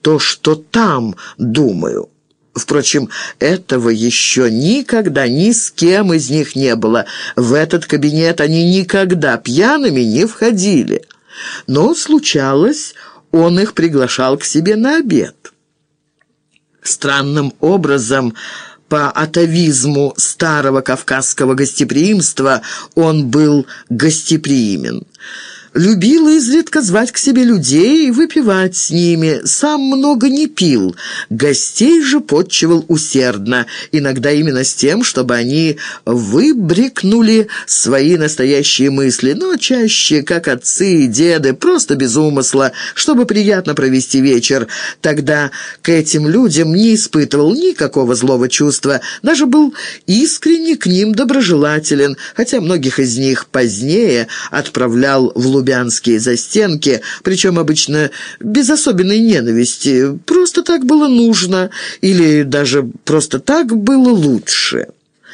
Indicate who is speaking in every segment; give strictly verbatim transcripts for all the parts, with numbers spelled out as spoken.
Speaker 1: то, что там думаю». Впрочем, этого еще никогда ни с кем из них не было. В этот кабинет они никогда пьяными не входили. Но случалось, он их приглашал к себе на обед. Странным образом, по атавизму старого кавказского гостеприимства, он был гостеприимен. Любил изредка звать к себе людей и выпивать с ними. Сам много не пил. Гостей же подчивал усердно, иногда именно с тем, чтобы они выбрикнули свои настоящие мысли, но чаще, как отцы и деды, просто без умысла, чтобы приятно провести вечер. Тогда к этим людям не испытывал никакого злого чувства, даже был искренне к ним доброжелателен, хотя многих из них позднее отправлял в Лубянку лубянские застенки, причем обычно без особенной ненависти. Просто так было нужно, или даже просто так было лучше.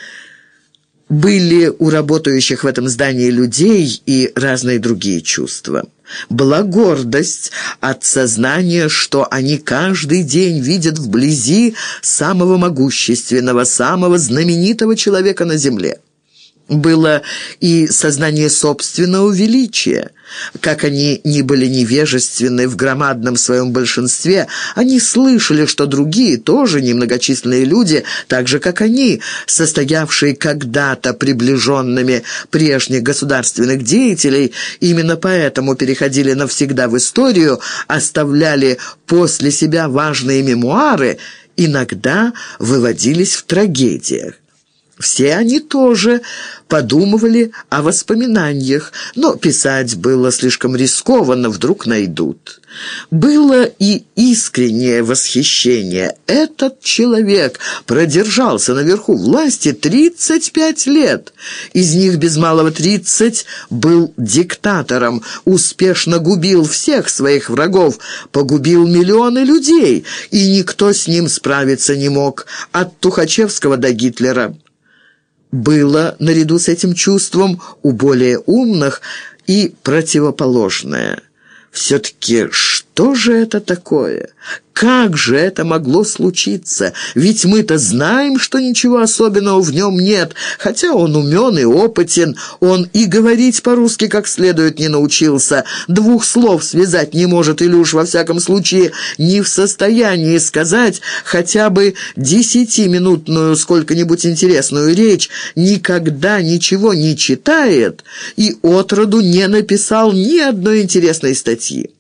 Speaker 1: Были у работающих в этом здании людей и разные другие чувства. Была гордость от сознания, что они каждый день видят вблизи самого могущественного, самого знаменитого человека на земле. Было и сознание собственного величия. Как они ни были невежественны в громадном своем большинстве, они слышали, что другие, тоже немногочисленные люди, так же, как они, состоявшие когда-то приближенными прежних государственных деятелей, именно поэтому переходили навсегда в историю, оставляли после себя важные мемуары, иногда выводились в трагедиях. Все они тоже подумывали о воспоминаниях, но писать было слишком рискованно, вдруг найдут. Было и искреннее восхищение. Этот человек продержался наверху власти тридцать пять лет. Из них без малого тридцать был диктатором, успешно губил всех своих врагов, погубил миллионы людей, и никто с ним справиться не мог, от Тухачевского до Гитлера. Было, наряду с этим чувством, у более умных и противоположное. Все-таки что же это такое? Как же это могло случиться? Ведь мы-то знаем, что ничего особенного в нем нет, хотя он умен и опытен, он и говорить по-русски как следует не научился, двух слов связать не может или уж во всяком случае не в состоянии сказать хотя бы десятиминутную сколько-нибудь интересную речь, никогда ничего не читает и отроду не написал ни одной интересной статьи.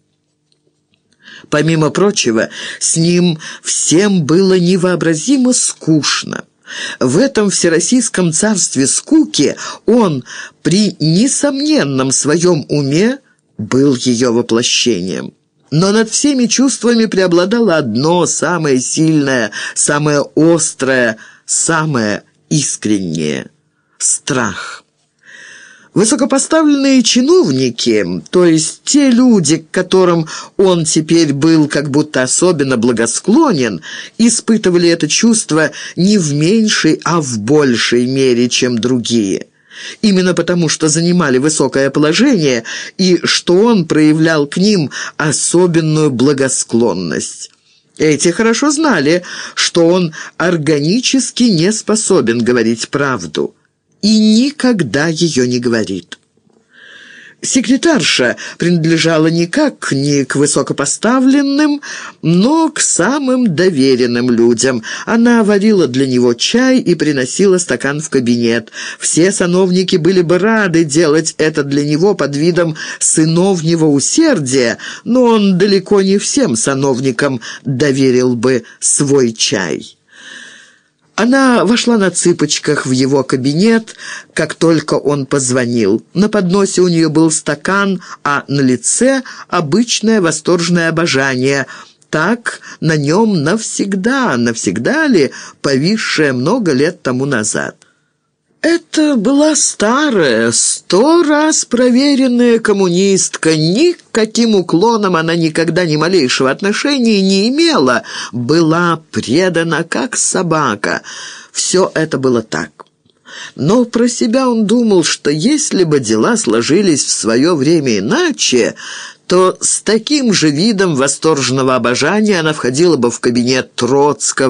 Speaker 1: Помимо прочего, с ним всем было невообразимо скучно. В этом всероссийском царстве скуки он при несомненном своем уме был ее воплощением. Но над всеми чувствами преобладало одно, самое сильное, самое острое, самое искреннее – страх. Высокопоставленные чиновники, то есть те люди, к которым он теперь был как будто особенно благосклонен, испытывали это чувство не в меньшей, а в большей мере, чем другие. Именно потому, что занимали высокое положение и что он проявлял к ним особенную благосклонность. Эти хорошо знали, что он органически не способен говорить правду и никогда ее не говорит. Секретарша принадлежала никак не к высокопоставленным, но к самым доверенным людям. Она варила для него чай и приносила стакан в кабинет. Все сановники были бы рады делать это для него под видом сыновнего усердия, но он далеко не всем сановникам доверил бы свой чай. Она вошла на цыпочках в его кабинет, как только он позвонил. На подносе у нее был стакан, а на лице обычное восторженное обожание. Так на нем навсегда, навсегда ли, повисшее много лет тому назад. Это была старая, сто раз проверенная коммунистка. Ни к каким уклонам она никогда ни малейшего отношения не имела. Была предана, как собака. Все это было так. Но про себя он думал, что если бы дела сложились в свое время иначе, то с таким же видом восторженного обожания она входила бы в кабинет Троцкого,